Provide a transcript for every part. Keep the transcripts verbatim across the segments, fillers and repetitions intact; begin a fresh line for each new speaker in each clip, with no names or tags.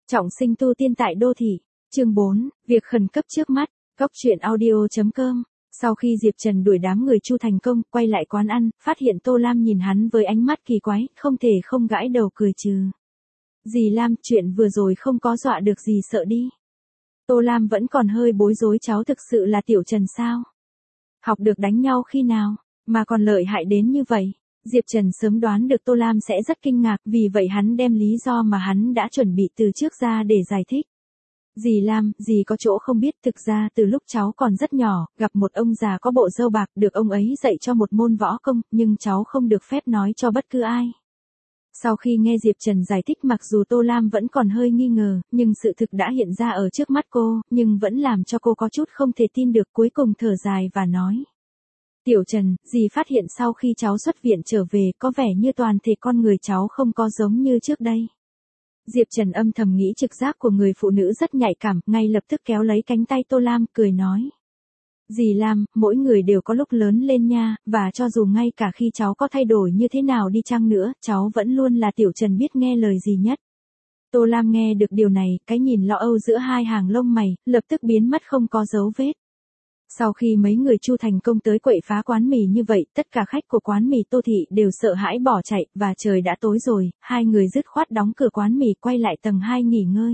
Trọng sinh tu tiên tại đô thị. Chương bốn, việc khẩn cấp trước mắt. Góc truyện audio chấm com. Sau khi Diệp Trần đuổi đám người Chu thành công, quay lại quán ăn, phát hiện Tô Lam nhìn hắn với ánh mắt kỳ quái, không thể không gãi đầu cười trừ. Dì Lam, chuyện vừa rồi không có dọa được gì sợ đi. Tô Lam vẫn còn hơi bối rối, cháu thực sự là Tiểu Trần sao? Học được đánh nhau khi nào, mà còn lợi hại đến như vậy? Diệp Trần sớm đoán được Tô Lam sẽ rất kinh ngạc, vì vậy hắn đem lý do mà hắn đã chuẩn bị từ trước ra để giải thích. Dì Lam, dì có chỗ không biết, thực ra từ lúc cháu còn rất nhỏ, gặp một ông già có bộ râu bạc, được ông ấy dạy cho một môn võ công, nhưng cháu không được phép nói cho bất cứ ai. Sau khi nghe Diệp Trần giải thích, mặc dù Tô Lam vẫn còn hơi nghi ngờ, nhưng sự thực đã hiện ra ở trước mắt cô, nhưng vẫn làm cho cô có chút không thể tin được, cuối cùng thở dài và nói. Tiểu Trần, dì phát hiện sau khi cháu xuất viện trở về, có vẻ như toàn thể con người cháu không có giống như trước đây. Diệp Trần âm thầm nghĩ trực giác của người phụ nữ rất nhạy cảm, ngay lập tức kéo lấy cánh tay Tô Lam, cười nói. Dì Lam, mỗi người đều có lúc lớn lên nha, và cho dù ngay cả khi cháu có thay đổi như thế nào đi chăng nữa, cháu vẫn luôn là Tiểu Trần biết nghe lời dì nhất. Tô Lam nghe được điều này, cái nhìn lo âu giữa hai hàng lông mày, lập tức biến mất không có dấu vết. Sau khi mấy người Chu thành công tới quậy phá quán mì như vậy, tất cả khách của quán mì Tô Thị đều sợ hãi bỏ chạy, và trời đã tối rồi, hai người dứt khoát đóng cửa quán mì, quay lại tầng hai nghỉ ngơi.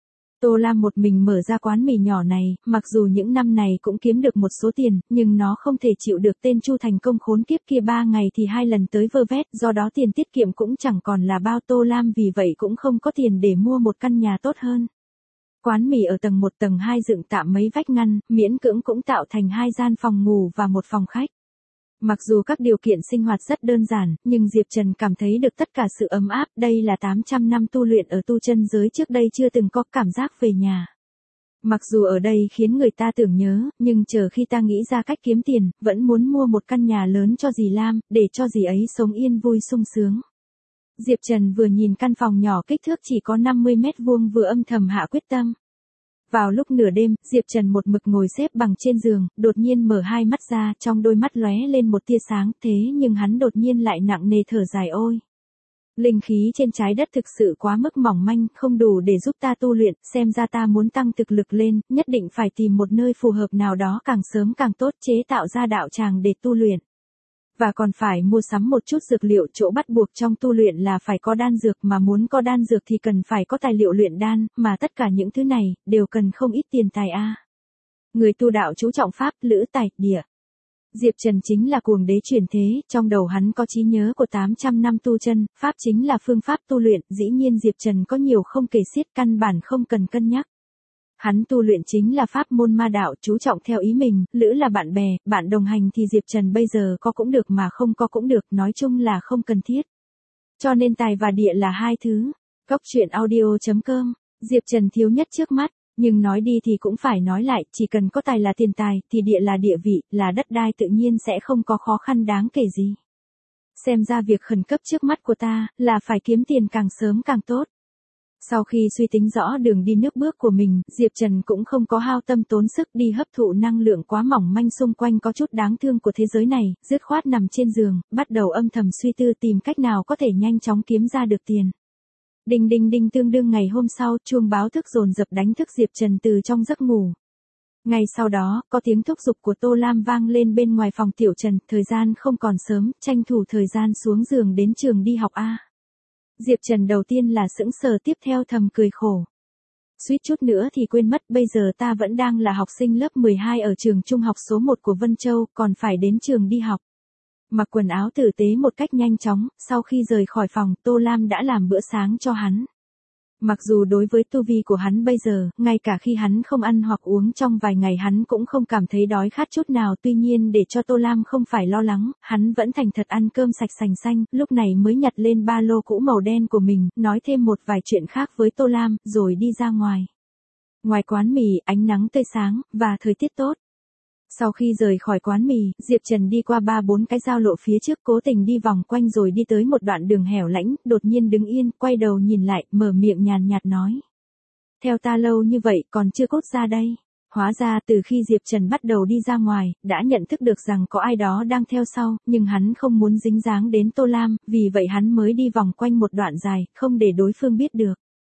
Tô Lam một mình mở ra quán mì nhỏ này, mặc dù những năm này cũng kiếm được một số tiền, nhưng nó không thể chịu được tên Chu thành công khốn kiếp kia, ba ngày thì hai lần tới vơ vét, do đó tiền tiết kiệm cũng chẳng còn là bao. Tô Lam vì vậy cũng không có tiền để mua một căn nhà tốt hơn. Quán mì ở tầng một tầng hai dựng tạm mấy vách ngăn, miễn cưỡng cũng tạo thành hai gian phòng ngủ và một phòng khách. Mặc dù các điều kiện sinh hoạt rất đơn giản, nhưng Diệp Trần cảm thấy được tất cả sự ấm áp, đây là tám trăm năm tu luyện ở tu chân giới trước đây chưa từng có cảm giác về nhà. Mặc dù ở đây khiến người ta tưởng nhớ, nhưng chờ khi ta nghĩ ra cách kiếm tiền, vẫn muốn mua một căn nhà lớn cho dì Lam, để cho dì ấy sống yên vui sung sướng. Diệp Trần vừa nhìn căn phòng nhỏ kích thước chỉ có năm mươi mét vuông vừa âm thầm hạ quyết tâm. Vào lúc nửa đêm, Diệp Trần một mực ngồi xếp bằng trên giường, đột nhiên mở hai mắt ra, trong đôi mắt lóe lên một tia sáng, thế nhưng hắn đột nhiên lại nặng nề thở dài ôi. Linh khí trên trái đất thực sự quá mức mỏng manh, không đủ để giúp ta tu luyện, xem ra ta muốn tăng thực lực lên, nhất định phải tìm một nơi phù hợp nào đó càng sớm càng tốt, chế tạo ra đạo tràng để tu luyện. Và còn phải mua sắm một chút dược liệu, chỗ bắt buộc trong tu luyện là phải có đan dược, mà muốn có đan dược thì cần phải có tài liệu luyện đan, mà tất cả những thứ này, đều cần không ít tiền tài a. Người tu đạo chú trọng pháp, lữ tài, địa. Diệp Trần chính là cuồng đế chuyển thế, trong đầu hắn có trí nhớ của tám trăm năm tu chân, pháp chính là phương pháp tu luyện, dĩ nhiên Diệp Trần có nhiều không kể xiết, căn bản không cần cân nhắc. Hắn tu luyện chính là pháp môn ma đạo, chú trọng theo ý mình, lữ là bạn bè, bạn đồng hành thì Diệp Trần bây giờ có cũng được mà không có cũng được, nói chung là không cần thiết. Cho nên tài và địa là hai thứ. Góc truyện audio chấm com. Diệp Trần thiếu nhất trước mắt, nhưng nói đi thì cũng phải nói lại, chỉ cần có tài là tiền tài, thì địa là địa vị, là đất đai, tự nhiên sẽ không có khó khăn đáng kể gì. Xem ra việc khẩn cấp trước mắt của ta, là phải kiếm tiền càng sớm càng tốt. Sau khi suy tính rõ đường đi nước bước của mình, Diệp Trần cũng không có hao tâm tốn sức đi hấp thụ năng lượng quá mỏng manh xung quanh có chút đáng thương của thế giới này, dứt khoát nằm trên giường, bắt đầu âm thầm suy tư tìm cách nào có thể nhanh chóng kiếm ra được tiền. Đinh đinh đinh, tương đương ngày hôm sau, chuông báo thức dồn dập đánh thức Diệp Trần từ trong giấc ngủ. Ngay sau đó, có tiếng thúc giục của Tô Lam vang lên bên ngoài phòng Tiểu Trần, thời gian không còn sớm, tranh thủ thời gian xuống giường đến trường đi học a. Diệp Trần đầu tiên là sững sờ, tiếp theo thầm cười khổ. Suýt chút nữa thì quên mất, bây giờ ta vẫn đang là học sinh lớp mười hai ở trường trung học số một của Vân Châu, còn phải đến trường đi học. Mặc quần áo tử tế một cách nhanh chóng, sau khi rời khỏi phòng, Tô Lam đã làm bữa sáng cho hắn. Mặc dù đối với tu vi của hắn bây giờ, ngay cả khi hắn không ăn hoặc uống trong vài ngày hắn cũng không cảm thấy đói khát chút nào, tuy nhiên để cho Tô Lam không phải lo lắng, hắn vẫn thành thật ăn cơm sạch sành xanh, lúc này mới nhặt lên ba lô cũ màu đen của mình, nói thêm một vài chuyện khác với Tô Lam, rồi đi ra ngoài. Ngoài quán mì, ánh nắng tươi sáng, và thời tiết tốt. Sau khi rời khỏi quán mì, Diệp Trần đi qua ba bốn cái giao lộ phía trước, cố tình đi vòng quanh rồi đi tới một đoạn đường hẻo lánh, đột nhiên đứng yên, quay đầu nhìn lại, mở miệng nhàn nhạt nói. Theo ta lâu như vậy còn chưa cốt ra đây. Hóa ra từ khi Diệp Trần bắt đầu đi ra ngoài, đã nhận thức được rằng có ai đó đang theo sau, nhưng hắn không muốn dính dáng đến Tô Lam, vì vậy hắn mới đi vòng quanh một đoạn dài, không để đối phương biết được.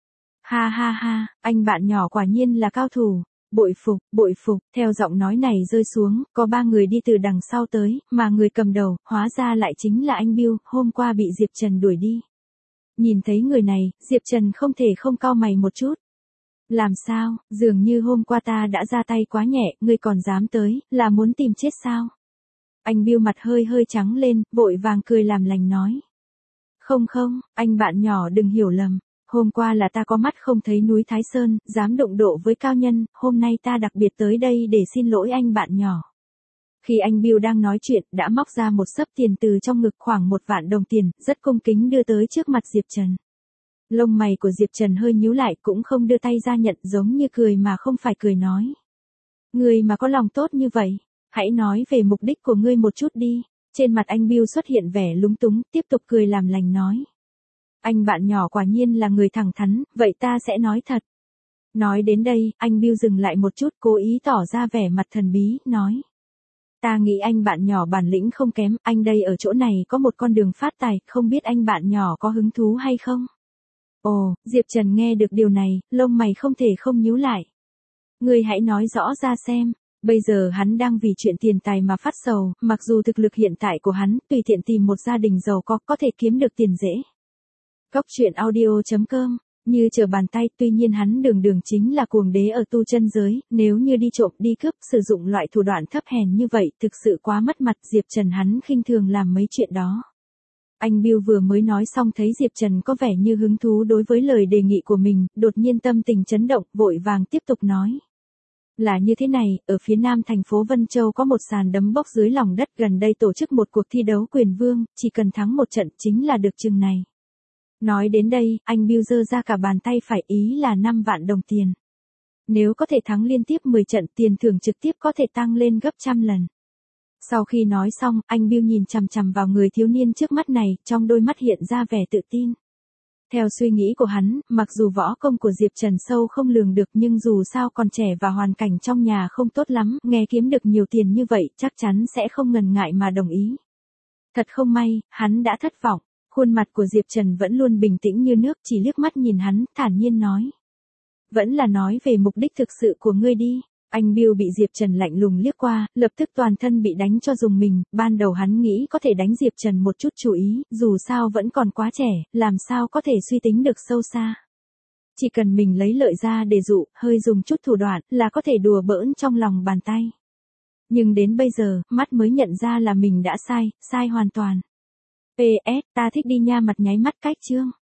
Ha ha ha, anh bạn nhỏ quả nhiên là cao thủ. Bội phục, bội phục, theo giọng nói này rơi xuống, có ba người đi từ đằng sau tới, mà người cầm đầu, hóa ra lại chính là anh Bill, hôm qua bị Diệp Trần đuổi đi. Nhìn thấy người này, Diệp Trần không thể không cau mày một chút. Làm sao, dường như hôm qua ta đã ra tay quá nhẹ, ngươi còn dám tới, là muốn tìm chết sao? Anh Bill mặt hơi hơi trắng lên, vội vàng cười làm lành nói. Không không, anh bạn nhỏ đừng hiểu lầm. Hôm qua là ta có mắt không thấy núi Thái Sơn, dám đụng độ với cao nhân, hôm nay ta đặc biệt tới đây để xin lỗi anh bạn nhỏ. Khi anh Bill đang nói chuyện, đã móc ra một xấp tiền từ trong ngực khoảng một vạn đồng tiền, rất cung kính đưa tới trước mặt Diệp Trần. Lông mày của Diệp Trần hơi nhíu lại, cũng không đưa tay ra nhận, giống như cười mà không phải cười nói. Người mà có lòng tốt như vậy, hãy nói về mục đích của ngươi một chút đi. Trên mặt anh Bill xuất hiện vẻ lúng túng, tiếp tục cười làm lành nói. Anh bạn nhỏ quả nhiên là người thẳng thắn, vậy ta sẽ nói thật. Nói đến đây, anh Bill dừng lại một chút, cố ý tỏ ra vẻ mặt thần bí, nói. Ta nghĩ anh bạn nhỏ bản lĩnh không kém, anh đây ở chỗ này có một con đường phát tài, không biết anh bạn nhỏ có hứng thú hay không? Ồ, Diệp Trần nghe được điều này, lông mày không thể không nhíu lại. Ngươi hãy nói rõ ra xem. Bây giờ hắn đang vì chuyện tiền tài mà phát sầu, mặc dù thực lực hiện tại của hắn, tùy tiện tìm một gia đình giàu có, có thể kiếm được tiền dễ. Cóc truyện audio chấm com, như trở bàn tay, tuy nhiên hắn đường đường chính là cuồng đế ở tu chân giới, nếu như đi trộm đi cướp, sử dụng loại thủ đoạn thấp hèn như vậy, thực sự quá mất mặt. Diệp Trần hắn khinh thường làm mấy chuyện đó. Anh Bill vừa mới nói xong thấy Diệp Trần có vẻ như hứng thú đối với lời đề nghị của mình, đột nhiên tâm tình chấn động, vội vàng tiếp tục nói. Là như thế này, ở phía nam thành phố Vân Châu có một sàn đấm bốc dưới lòng đất, gần đây tổ chức một cuộc thi đấu quyền vương, chỉ cần thắng một trận chính là được chừng này. Nói đến đây, anh Bill giơ ra cả bàn tay phải, ý là năm vạn đồng tiền. Nếu có thể thắng liên tiếp mười trận, tiền thưởng trực tiếp có thể tăng lên gấp trăm lần. Sau khi nói xong, anh Bill nhìn chằm chằm vào người thiếu niên trước mắt này, trong đôi mắt hiện ra vẻ tự tin. Theo suy nghĩ của hắn, mặc dù võ công của Diệp Trần sâu không lường được, nhưng dù sao còn trẻ và hoàn cảnh trong nhà không tốt lắm, nghe kiếm được nhiều tiền như vậy, chắc chắn sẽ không ngần ngại mà đồng ý. Thật không may, hắn đã thất vọng. Khuôn mặt của Diệp Trần vẫn luôn bình tĩnh như nước, chỉ liếc mắt nhìn hắn, thản nhiên nói. Vẫn là nói về mục đích thực sự của ngươi đi. Anh Bill bị Diệp Trần lạnh lùng liếc qua, lập tức toàn thân bị đánh cho rùng mình, ban đầu hắn nghĩ có thể đánh Diệp Trần một chút chú ý, dù sao vẫn còn quá trẻ, làm sao có thể suy tính được sâu xa. Chỉ cần mình lấy lợi ra để dụ, hơi dùng chút thủ đoạn, là có thể đùa bỡn trong lòng bàn tay. Nhưng đến bây giờ, mắt mới nhận ra là mình đã sai, sai hoàn toàn. pê ét, ta thích đi nha, mặt nháy mắt cách chương.